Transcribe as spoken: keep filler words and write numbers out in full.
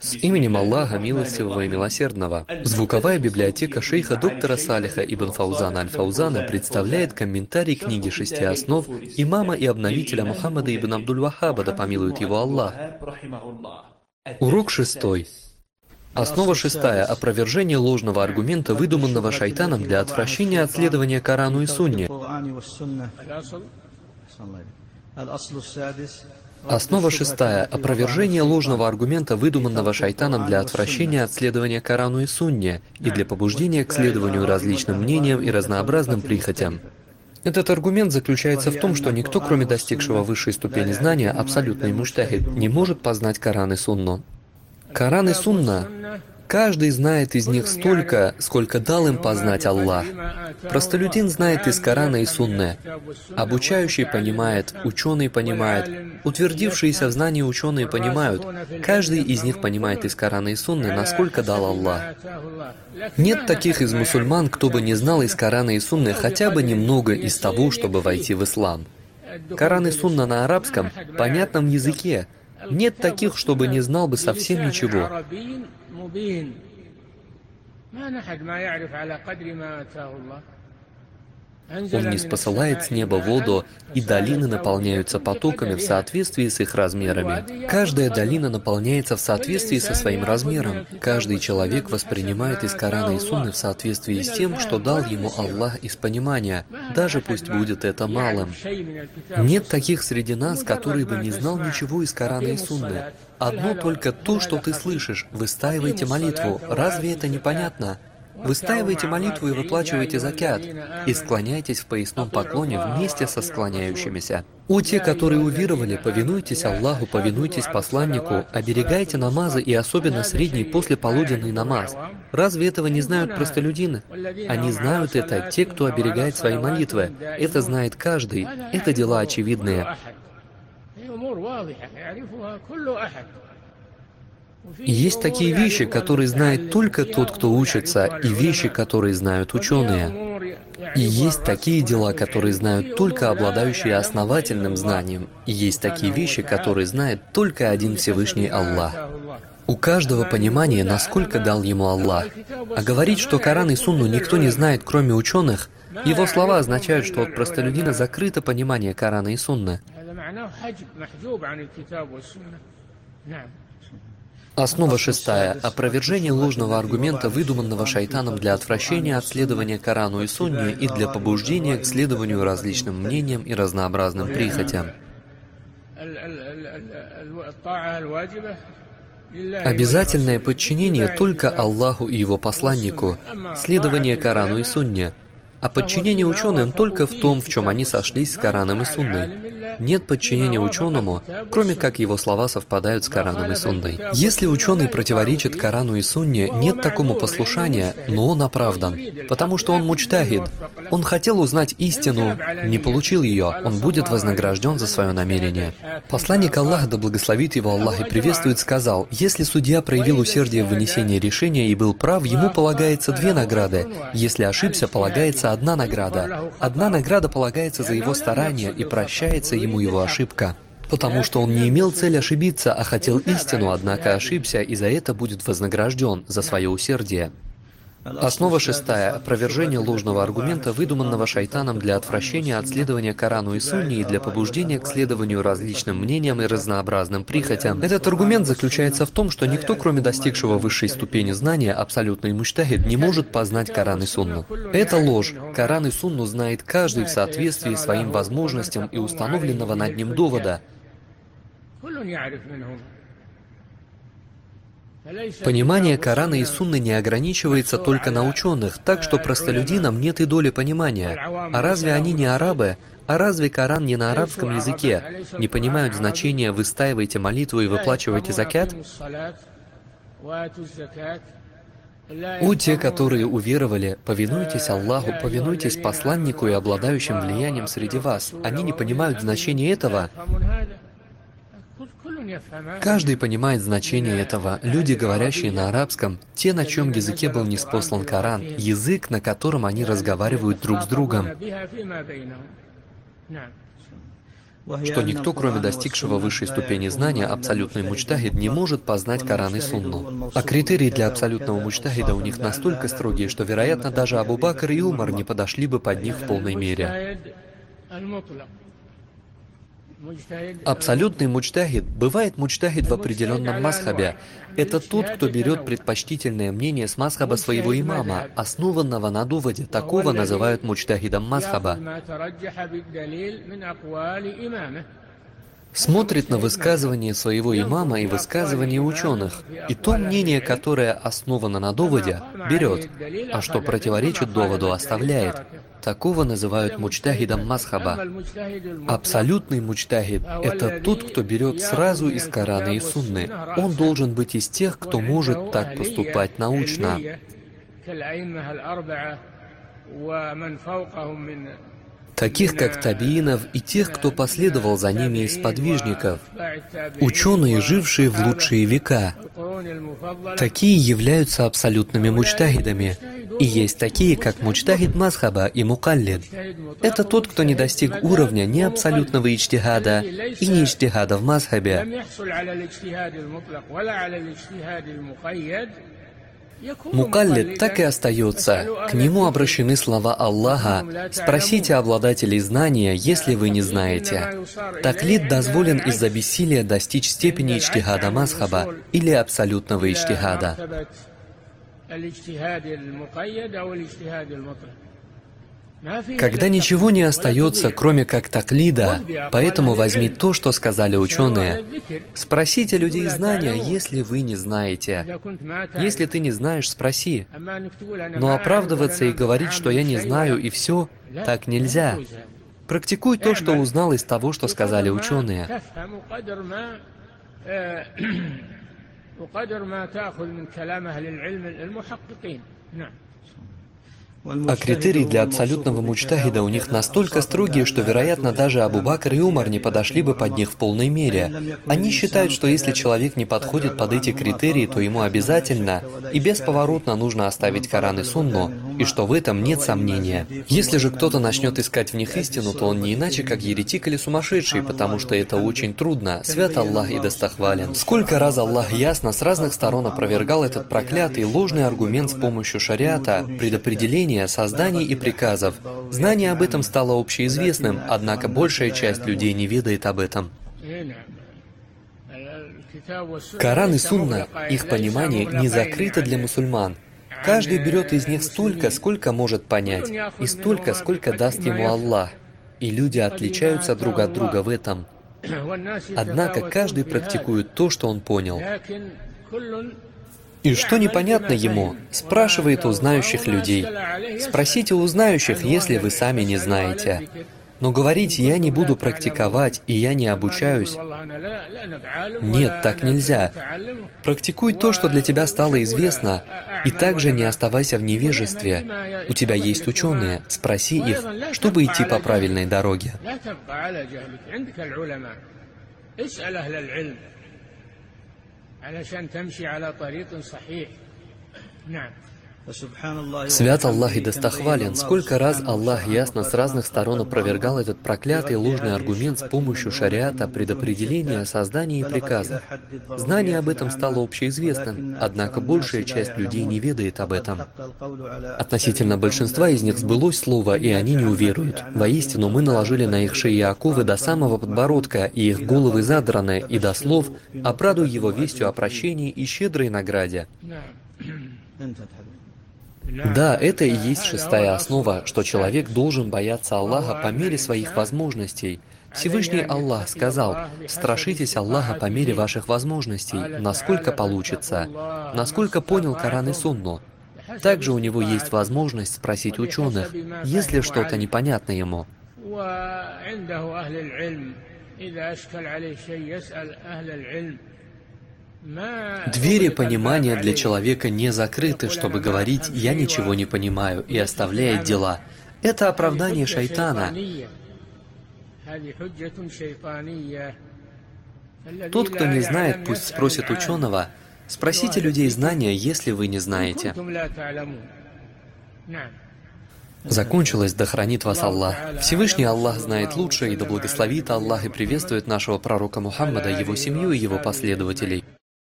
С именем Аллаха Милостивого и Милосердного. Звуковая библиотека шейха доктора Салиха ибн Фаузана аль-Фаузана представляет комментарий книги шести основ имама и обновителя Мухаммада ибн Абдуль-Ваххаба, да помилует его Аллах. Урок шестой. Основа шестая. Опровержение ложного аргумента, выдуманного шайтаном для отвращения от следования Корану и Сунне. Основа шестая. Опровержение ложного аргумента, выдуманного шайтаном для отвращения от следования Корану и Сунне и для побуждения к следованию различным мнениям и разнообразным прихотям. Этот аргумент заключается в том, что никто, кроме достигшего высшей ступени знания, абсолютный муджтахид, не может познать Коран и Сунну. Коран и Сунна, каждый знает из них столько, сколько дал им познать Аллах. Простолюдин знает из Корана и Сунны. Обучающий понимает, ученый понимает, утвердившиеся в знании ученые понимают. Каждый из них понимает из Корана и Сунны, насколько дал Аллах. Нет таких из мусульман, кто бы не знал из Корана и Сунны хотя бы немного из того, чтобы войти в ислам. Коран и Сунна на арабском, понятном языке. Нет таких, чтобы не знал бы совсем ничего. Он не спосылает с неба воду, и долины наполняются потоками в соответствии с их размерами. Каждая долина наполняется в соответствии со своим размером. Каждый человек воспринимает из Корана и Сунны в соответствии с тем, что дал ему Аллах из понимания, даже пусть будет это малым. Нет таких среди нас, который бы не знал ничего из Корана и Сунны. Одно только то, что ты слышишь. Выстаивайте молитву. Разве это непонятно? Выстаивайте молитву и выплачивайте закят, и склоняйтесь в поясном поклоне вместе со склоняющимися. О те, которые уверовали, повинуйтесь Аллаху, повинуйтесь посланнику, оберегайте намазы и особенно средний послеполуденный намаз. Разве этого не знают простолюдины? Они знают это, те, кто оберегает свои молитвы. Это знает каждый, это дела очевидные. И есть такие вещи, которые знает только тот, кто учится, и вещи, которые знают ученые. И есть такие дела, которые знают только обладающие основательным знанием. И есть такие вещи, которые знает только один Всевышний Аллах. У каждого понимание, насколько дал ему Аллах. А говорить, что Коран и Сунну никто не знает, кроме ученых, его слова означают, что от простолюдина закрыто понимание Корана и Сунны. Основа шестая. Опровержение ложного аргумента, выдуманного шайтаном для отвращения от следования Корану и Сунне и для побуждения к следованию различным мнениям и разнообразным прихотям. Обязательное подчинение только Аллаху и Его посланнику, следование Корану и Сунне, а подчинение ученым только в том, в чем они сошлись с Кораном и Сунной. Нет подчинения ученому, кроме как его слова совпадают с Кораном и Сунной. Если ученый противоречит Корану и Сунне, нет такому послушания, но он оправдан, потому что он муджтахид. Он хотел узнать истину, не получил ее, он будет вознагражден за свое намерение. Посланник Аллаха, да благословит его Аллах и приветствует, сказал: если судья проявил усердие в вынесении решения и был прав, ему полагается две награды. Если ошибся, полагается одна награда. Одна награда полагается за его старания и прощается ему его ошибка. Потому что он не имел цель ошибиться, а хотел истину, однако ошибся, и за это будет вознагражден, за свое усердие. Основа шестая. Опровержение ложного аргумента, выдуманного шайтаном для отвращения от следования Корану и Сунне и для побуждения к следованию различным мнениям и разнообразным прихотям. Этот аргумент заключается в том, что никто, кроме достигшего высшей ступени знания, абсолютный муджтахид, не может познать Коран и Сунну. Это ложь. Коран и Сунну знает каждый в соответствии своим возможностям и установленного над ним довода. Понимание Корана и Сунны не ограничивается только на ученых, так что простолюдинам нет и доли понимания. А разве они не арабы? А разве Коран не на арабском языке? Не понимают значения «выстаивайте молитву и выплачивайте закят»? О те, которые уверовали, повинуйтесь Аллаху, повинуйтесь посланнику и обладающим влиянием среди вас. Они не понимают значения этого. Каждый понимает значение этого. Люди, говорящие на арабском, те, на чьем языке был ниспослан Коран, язык, на котором они разговаривают друг с другом. что никто, кроме достигшего высшей ступени знания, абсолютный муджтахид, не может познать Коран и Сунну. А критерии для абсолютного муджтахида у них настолько строгие, что, вероятно, даже Абу Бакр и Умар не подошли бы под них в полной мере. Абсолютный муджтахид бывает муджтахид в определенном мазхабе. Это тот, кто берет предпочтительное мнение с мазхаба своего имама, основанного на доводе. Такого называют муджтахидом мазхаба. Смотрит на высказывание своего имама и высказывания ученых, и то мнение, которое основано на доводе, берет, а что противоречит доводу, оставляет. Такого называют муджтахидом мазхаба. Абсолютный муджтахид — это тот, кто берет сразу из Корана и Сунны. Он должен быть из тех, кто может так поступать научно. Таких как табиинов и тех, кто последовал за ними из сподвижников, ученые, жившие в лучшие века. Такие являются абсолютными муджтахидами. И есть такие, как муджтахид мазхаба и мукаллид. Это тот, кто не достиг уровня ни абсолютного иджтихада и ни иджтихада в мазхабе. Мукаллид так и остается. К нему обращены слова Аллаха: «Спросите обладателей знания, если вы не знаете». Таклид дозволен из-за бессилия достичь степени иджтихада мазхаба или абсолютного иджтихада. Когда ничего не остается, кроме как таклида, поэтому возьми то, что сказали ученые. Спросите людей знания, если вы не знаете. Если ты не знаешь, спроси. Но оправдываться и говорить, что я не знаю, и все, так нельзя. Практикуй то, что узнал из того, что сказали ученые. А критерии для абсолютного муджтахида у них настолько строгие, что, вероятно, даже Абу Бакр и Умар не подошли бы под них в полной мере. Они считают, что если человек не подходит под эти критерии, то ему обязательно и бесповоротно нужно оставить Коран и Сунну, и что в этом нет сомнения. Если же кто-то начнет искать в них истину, то он не иначе, как еретик или сумасшедший, потому что это очень трудно. Свят Аллах и достохвален. Сколько раз Аллах ясно с разных сторон опровергал этот проклятый ложный аргумент с помощью шариата, предопределения, созданий и приказов. Знание об этом стало общеизвестным, однако большая часть людей не ведает об этом. Коран и Сунна, их понимание не закрыто для мусульман. Каждый берет из них столько, сколько может понять, и столько, сколько даст ему Аллах. И люди отличаются друг от друга в этом. Однако каждый практикует то, что он понял. И что непонятно ему, спрашивает у знающих людей. Спросите у знающих, если вы сами не знаете. Но говорить «я не буду практиковать» и «я не обучаюсь» — нет, так нельзя. Практикуй то, что для тебя стало известно, и также не оставайся в невежестве. У тебя есть ученые, спроси их, чтобы идти по правильной дороге. Свят Аллах и достохвален. Сколько раз Аллах ясно с разных сторон опровергал этот проклятый ложный аргумент с помощью шариата, предопределения, создания и приказов. Знание об этом стало общеизвестным, однако большая часть людей не ведает об этом. Относительно большинства из них сбылось слово, и они не уверуют. Воистину, мы наложили на их шеи оковы до самого подбородка, и их головы задраны, и до слов «обрадуй его вестью о прощении и щедрой награде». Да, это и есть шестая основа, что человек должен бояться Аллаха по мере своих возможностей. Всевышний Аллах сказал: «Страшитесь Аллаха по мере ваших возможностей, насколько получится, насколько понял Коран и Сунну». Также у него есть возможность спросить ученых, если что-то непонятно ему. Двери понимания для человека не закрыты, чтобы говорить «я ничего не понимаю» и оставляет дела. Это оправдание шайтана. Тот, кто не знает, пусть спросит ученого. Спросите людей знания, если вы не знаете. закончилось, да хранит вас Аллах. Всевышний Аллах знает лучше, и да благословит Аллах и приветствует нашего пророка Мухаммада, его семью и его последователей.